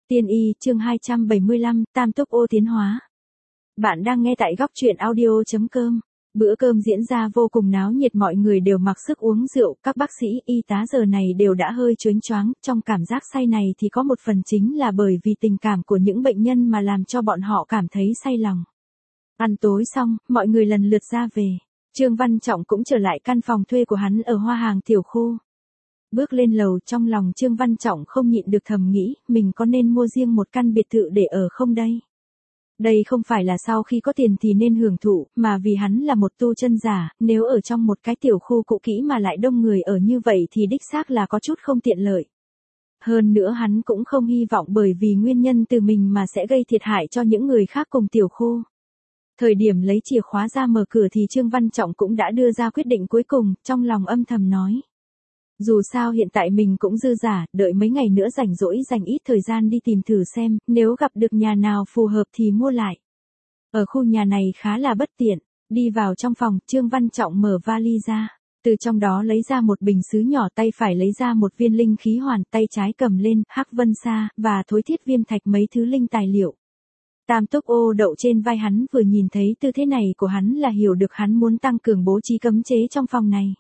Tiên y chương 275, Tam túc ô tiến hóa. Bạn đang nghe tại góc truyện audio.com. Bữa cơm diễn ra vô cùng náo nhiệt, mọi người đều mặc sức uống rượu, các bác sĩ, y tá giờ này đều đã hơi chớnh choáng, trong cảm giác say này thì có một phần chính là bởi vì tình cảm của những bệnh nhân mà làm cho bọn họ cảm thấy say lòng. Ăn tối xong, mọi người lần lượt ra về. Trương Văn Trọng cũng trở lại căn phòng thuê của hắn ở Hoa Hàng tiểu khu. Bước lên lầu, trong lòng Trương Văn Trọng không nhịn được thầm nghĩ, mình có nên mua riêng một căn biệt thự để ở không đây? Đây không phải là sau khi có tiền thì nên hưởng thụ, mà vì hắn là một tu chân giả, nếu ở trong một cái tiểu khu cũ kỹ mà lại đông người ở như vậy thì đích xác là có chút không tiện lợi. Hơn nữa hắn cũng không hy vọng bởi vì nguyên nhân từ mình mà sẽ gây thiệt hại cho những người khác cùng tiểu khu. Thời điểm lấy chìa khóa ra mở cửa thì Trương Văn Trọng cũng đã đưa ra quyết định cuối cùng, trong lòng âm thầm nói. Dù sao hiện tại mình cũng dư giả, đợi mấy ngày nữa rảnh rỗi dành ít thời gian đi tìm thử xem, nếu gặp được nhà nào phù hợp thì mua lại. Ở khu nhà này khá là bất tiện, đi vào trong phòng, Trương Văn Trọng mở vali ra, từ trong đó lấy ra một bình sứ nhỏ, tay phải lấy ra một viên linh khí hoàn, tay trái cầm lên, hắc vân sa, và thối thiết viêm thạch mấy thứ linh tài liệu. Tam túc ô đậu trên vai hắn, vừa nhìn thấy tư thế này của hắn là hiểu được hắn muốn tăng cường bố trí cấm chế trong phòng này.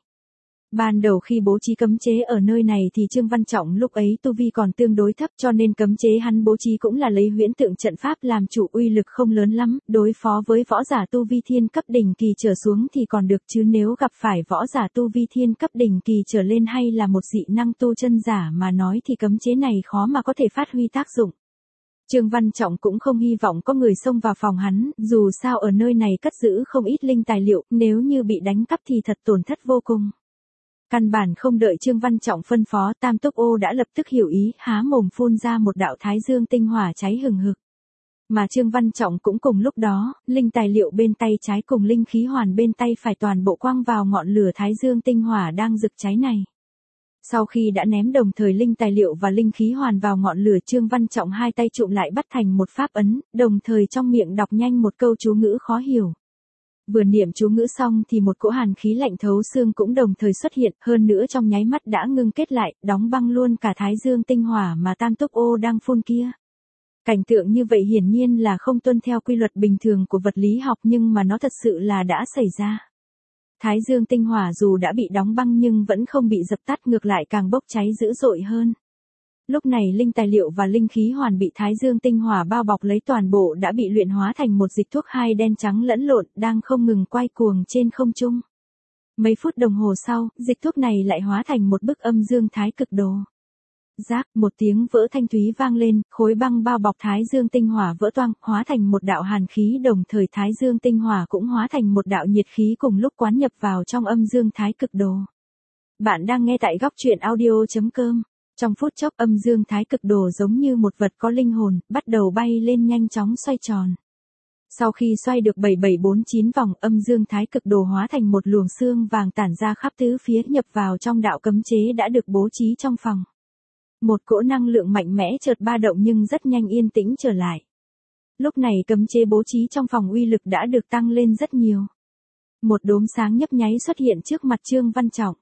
Ban đầu khi bố trí cấm chế ở nơi này thì Trương Văn Trọng lúc ấy tu vi còn tương đối thấp, cho nên cấm chế hắn bố trí cũng là lấy huyễn tượng trận pháp làm chủ, uy lực không lớn lắm, đối phó với võ giả tu vi thiên cấp đỉnh kỳ trở xuống thì còn được, chứ nếu gặp phải võ giả tu vi thiên cấp đỉnh kỳ trở lên hay là một dị năng tu chân giả mà nói thì cấm chế này khó mà có thể phát huy tác dụng. Trương Văn Trọng cũng không hy vọng có người xông vào phòng hắn, dù sao ở nơi này cất giữ không ít linh tài liệu, nếu như bị đánh cắp thì thật tổn thất vô cùng. Căn bản không đợi Trương Văn Trọng phân phó, Tam túc ô đã lập tức hiểu ý, há mồm phun ra một đạo thái dương tinh hỏa cháy hừng hực. Mà Trương Văn Trọng cũng cùng lúc đó, linh tài liệu bên tay trái cùng linh khí hoàn bên tay phải toàn bộ quăng vào ngọn lửa thái dương tinh hỏa đang rực cháy này. Sau khi đã ném đồng thời linh tài liệu và linh khí hoàn vào ngọn lửa, Trương Văn Trọng hai tay trụm lại bắt thành một pháp ấn, đồng thời trong miệng đọc nhanh một câu chú ngữ khó hiểu. Vừa niệm chú ngữ xong thì một cỗ hàn khí lạnh thấu xương cũng đồng thời xuất hiện, hơn nữa trong nháy mắt đã ngưng kết lại, đóng băng luôn cả thái dương tinh hỏa mà Tam túc ô đang phun kia. Cảnh tượng như vậy hiển nhiên là không tuân theo quy luật bình thường của vật lý học, nhưng mà nó thật sự là đã xảy ra. Thái dương tinh hỏa dù đã bị đóng băng nhưng vẫn không bị dập tắt, ngược lại càng bốc cháy dữ dội hơn. Lúc này linh tài liệu và linh khí hoàn bị thái dương tinh hỏa bao bọc lấy toàn bộ đã bị luyện hóa thành một dịch thuốc hai đen trắng lẫn lộn, đang không ngừng quay cuồng trên không trung. Mấy phút đồng hồ sau, dịch thuốc này lại hóa thành một bức âm dương thái cực đồ. Rác, một tiếng vỡ thanh thúy vang lên, khối băng bao bọc thái dương tinh hỏa vỡ toang, hóa thành một đạo hàn khí, đồng thời thái dương tinh hỏa cũng hóa thành một đạo nhiệt khí cùng lúc quán nhập vào trong âm dương thái cực đồ. Bạn đang nghe tại góc truyện audio.com. Trong phút chốc âm dương thái cực đồ giống như một vật có linh hồn, bắt đầu bay lên nhanh chóng xoay tròn. Sau khi xoay được 7749 vòng, âm dương thái cực đồ hóa thành một luồng xương vàng tản ra khắp tứ phía, nhập vào trong đạo cấm chế đã được bố trí trong phòng. Một cỗ năng lượng mạnh mẽ chợt ba động nhưng rất nhanh yên tĩnh trở lại. Lúc này cấm chế bố trí trong phòng uy lực đã được tăng lên rất nhiều. Một đốm sáng nhấp nháy xuất hiện trước mặt Trương Văn Trọng.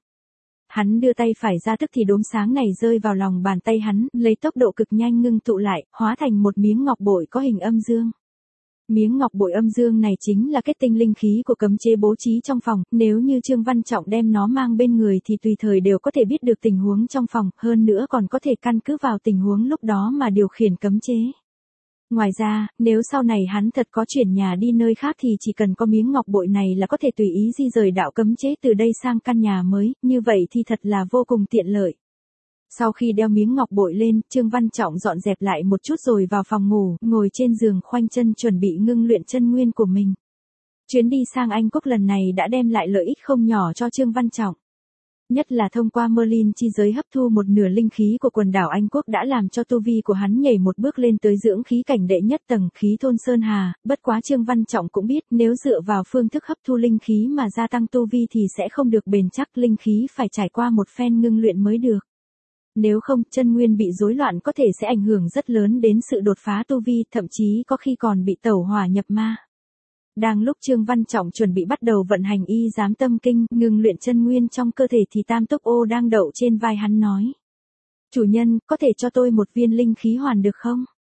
Hắn đưa tay phải ra tức thì đốm sáng này rơi vào lòng bàn tay hắn, lấy tốc độ cực nhanh ngưng tụ lại, hóa thành một miếng ngọc bội có hình âm dương. Miếng ngọc bội âm dương này chính là kết tinh linh khí của cấm chế bố trí trong phòng, nếu như Trương Văn Trọng đem nó mang bên người thì tùy thời đều có thể biết được tình huống trong phòng, hơn nữa còn có thể căn cứ vào tình huống lúc đó mà điều khiển cấm chế. Ngoài ra, nếu sau này hắn thật có chuyển nhà đi nơi khác thì chỉ cần có miếng ngọc bội này là có thể tùy ý di rời đạo cấm chế từ đây sang căn nhà mới, như vậy thì thật là vô cùng tiện lợi. Sau khi đeo miếng ngọc bội lên, Trương Văn Trọng dọn dẹp lại một chút rồi vào phòng ngủ, ngồi trên giường khoanh chân chuẩn bị ngưng luyện chân nguyên của mình. Chuyến đi sang Anh Quốc lần này đã đem lại lợi ích không nhỏ cho Trương Văn Trọng. Nhất là thông qua Merlin chi giới hấp thu một nửa linh khí của quần đảo Anh Quốc đã làm cho tu vi của hắn nhảy một bước lên tới dưỡng khí cảnh đệ nhất tầng, khí thôn sơn hà, bất quá Trương Văn Trọng cũng biết nếu dựa vào phương thức hấp thu linh khí mà gia tăng tu vi thì sẽ không được bền chắc, linh khí phải trải qua một phen ngưng luyện mới được. Nếu không, chân nguyên bị rối loạn có thể sẽ ảnh hưởng rất lớn đến sự đột phá tu vi, thậm chí có khi còn bị tẩu hỏa nhập ma. Đang lúc Trương Văn Trọng chuẩn bị bắt đầu vận hành y giám tâm kinh, ngừng luyện chân nguyên trong cơ thể thì Tam túc ô đang đậu trên vai hắn nói. Chủ nhân, có thể cho tôi một viên linh khí hoàn được không?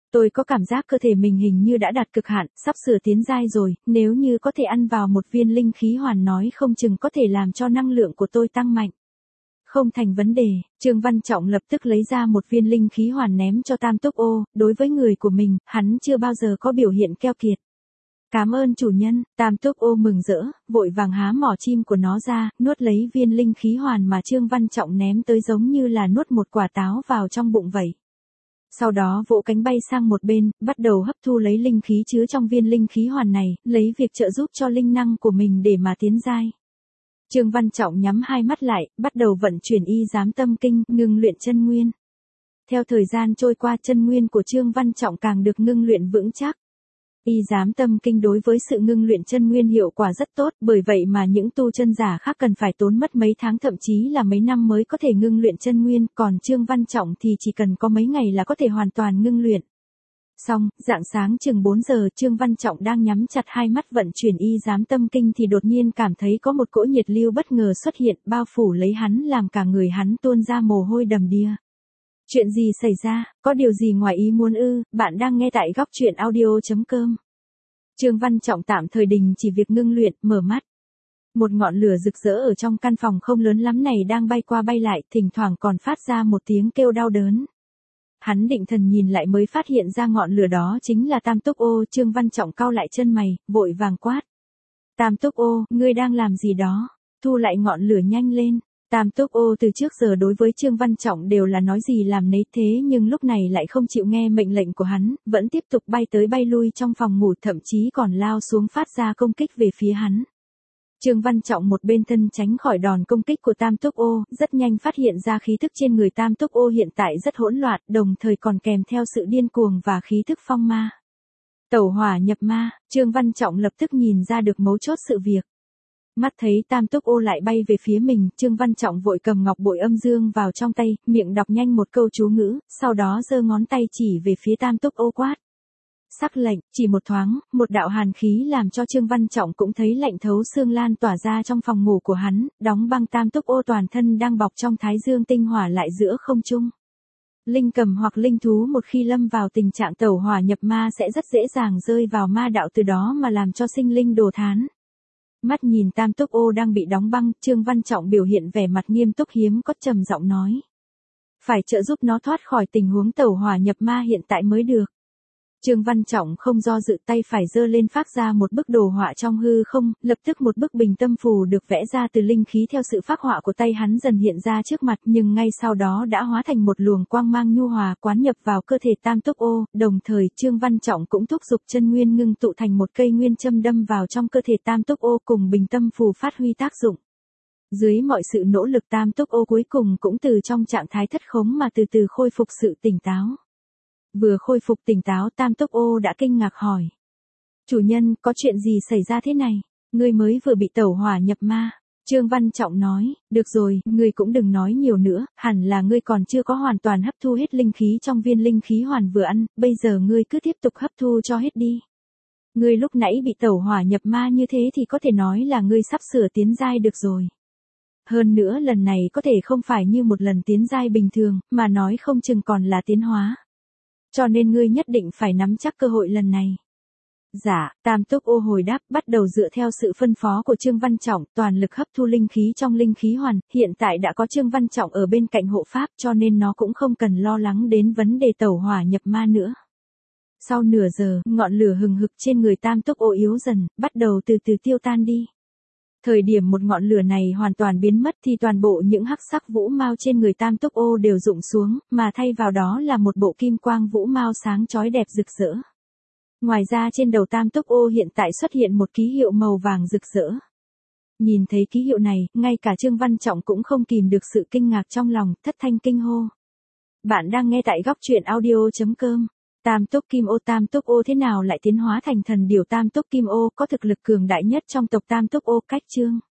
Tôi có cảm giác cơ thể mình hình như đã đạt cực hạn, sắp sửa tiến giai rồi, nếu như có thể ăn vào một viên linh khí hoàn nói không chừng có thể làm cho năng lượng của tôi tăng mạnh. Không thành vấn đề, Trương Văn Trọng lập tức lấy ra một viên linh khí hoàn ném cho Tam Túc Ô, đối với người của mình, hắn chưa bao giờ có biểu hiện keo kiệt. Cảm ơn chủ nhân, Tam Túc Ô mừng rỡ, vội vàng há mỏ chim của nó ra, nuốt lấy viên linh khí hoàn mà Trương Văn Trọng ném tới giống như là nuốt một quả táo vào trong bụng vậy. Sau đó vỗ cánh bay sang một bên, bắt đầu hấp thu lấy linh khí chứa trong viên linh khí hoàn này, lấy việc trợ giúp cho linh năng của mình để mà tiến giai. Trương Văn Trọng nhắm hai mắt lại, bắt đầu vận chuyển y giám tâm kinh, ngưng luyện chân nguyên. Theo thời gian trôi qua, chân nguyên của Trương Văn Trọng càng được ngưng luyện vững chắc. Y giám tâm kinh đối với sự ngưng luyện chân nguyên hiệu quả rất tốt, bởi vậy mà những tu chân giả khác cần phải tốn mất mấy tháng thậm chí là mấy năm mới có thể ngưng luyện chân nguyên, còn Trương Văn Trọng thì chỉ cần có mấy ngày là có thể hoàn toàn ngưng luyện. Xong, rạng sáng chừng 4 giờ, Trương Văn Trọng đang nhắm chặt hai mắt vận chuyển y giám tâm kinh thì đột nhiên cảm thấy có một cỗ nhiệt lưu bất ngờ xuất hiện, bao phủ lấy hắn làm cả người hắn tuôn ra mồ hôi đầm đìa. Chuyện gì xảy ra, có điều gì ngoài ý muốn ư? Bạn đang nghe tại góc truyện audio.com. Trương Văn Trọng tạm thời đình chỉ việc ngưng luyện, mở mắt. Một ngọn lửa rực rỡ ở trong căn phòng không lớn lắm này đang bay qua bay lại, thỉnh thoảng còn phát ra một tiếng kêu đau đớn. Hắn định thần nhìn lại mới phát hiện ra ngọn lửa đó chính là Tam Túc Ô. Trương Văn Trọng cau lại chân mày, vội vàng quát. Tam Túc Ô, ngươi đang làm gì đó? Thu lại ngọn lửa nhanh lên. Tam Túc Ô từ trước giờ đối với Trương Văn Trọng đều là nói gì làm nấy, thế nhưng lúc này lại không chịu nghe mệnh lệnh của hắn, vẫn tiếp tục bay tới bay lui trong phòng ngủ, thậm chí còn lao xuống phát ra công kích về phía hắn. Trương Văn Trọng một bên thân tránh khỏi đòn công kích của Tam Túc Ô, rất nhanh phát hiện ra khí thức trên người Tam Túc Ô hiện tại rất hỗn loạn, đồng thời còn kèm theo sự điên cuồng và khí thức phong ma. Tẩu hỏa nhập ma, Trương Văn Trọng lập tức nhìn ra được mấu chốt sự việc. Mắt thấy Tam Túc Ô lại bay về phía mình, Trương Văn Trọng vội cầm ngọc bội âm dương vào trong tay, miệng đọc nhanh một câu chú ngữ, sau đó giơ ngón tay chỉ về phía Tam Túc Ô quát. Sắc lệnh, chỉ một thoáng, một đạo hàn khí làm cho Trương Văn Trọng cũng thấy lạnh thấu xương lan tỏa ra trong phòng ngủ của hắn, đóng băng Tam Túc Ô toàn thân đang bọc trong thái dương tinh hỏa lại giữa không trung. Linh cầm hoặc linh thú một khi lâm vào tình trạng tẩu hỏa nhập ma sẽ rất dễ dàng rơi vào ma đạo, từ đó mà làm cho sinh linh đồ thán. Mắt nhìn Tam Túc Ô đang bị đóng băng, Trương Văn Trọng biểu hiện vẻ mặt nghiêm túc hiếm có, trầm giọng nói. Phải trợ giúp nó thoát khỏi tình huống tẩu hỏa nhập ma hiện tại mới được. Trương Văn Trọng không do dự, tay phải giơ lên phác ra một bức đồ họa trong hư không, lập tức một bức bình tâm phù được vẽ ra từ linh khí theo sự phác họa của tay hắn dần hiện ra trước mặt, nhưng ngay sau đó đã hóa thành một luồng quang mang nhu hòa quán nhập vào cơ thể Tam Túc Ô, đồng thời Trương Văn Trọng cũng thúc giục chân nguyên ngưng tụ thành một cây nguyên châm đâm vào trong cơ thể Tam Túc Ô cùng bình tâm phù phát huy tác dụng. Dưới mọi sự nỗ lực, Tam Túc Ô cuối cùng cũng từ trong trạng thái thất khống mà từ từ khôi phục sự tỉnh táo. Vừa khôi phục tỉnh táo, Tam Túc Ô đã kinh ngạc hỏi. Chủ nhân, có chuyện gì xảy ra thế này? Ngươi mới vừa bị tẩu hỏa nhập ma. Trương Văn Trọng nói, được rồi, ngươi cũng đừng nói nhiều nữa, hẳn là ngươi còn chưa có hoàn toàn hấp thu hết linh khí trong viên linh khí hoàn vừa ăn, bây giờ ngươi cứ tiếp tục hấp thu cho hết đi. Ngươi lúc nãy bị tẩu hỏa nhập ma như thế thì có thể nói là ngươi sắp sửa tiến giai được rồi. Hơn nữa lần này có thể không phải như một lần tiến giai bình thường, mà nói không chừng còn là tiến hóa. Cho nên ngươi nhất định phải nắm chắc cơ hội lần này. Dạ, Tam Túc Ô hồi đáp, bắt đầu dựa theo sự phân phó của Trương Văn Trọng, toàn lực hấp thu linh khí trong linh khí hoàn, hiện tại đã có Trương Văn Trọng ở bên cạnh hộ pháp cho nên nó cũng không cần lo lắng đến vấn đề tẩu hỏa nhập ma nữa. Sau nửa giờ, ngọn lửa hừng hực trên người Tam Túc Ô yếu dần, bắt đầu từ từ tiêu tan đi. Thời điểm một ngọn lửa này hoàn toàn biến mất thì toàn bộ những hắc sắc vũ mao trên người Tam Túc Ô đều rụng xuống, mà thay vào đó là một bộ kim quang vũ mao sáng chói đẹp rực rỡ. Ngoài ra trên đầu Tam Túc Ô hiện tại xuất hiện một ký hiệu màu vàng rực rỡ. Nhìn thấy ký hiệu này, ngay cả Trương Văn Trọng cũng không kìm được sự kinh ngạc trong lòng, thất thanh kinh hô. Bạn đang nghe tại góc truyện audio.com. Tam Túc Ô thế nào lại tiến hóa thành thần điểu? Tam Túc Kim Ô có thực lực cường đại nhất trong tộc Tam Túc Ô, cách Trương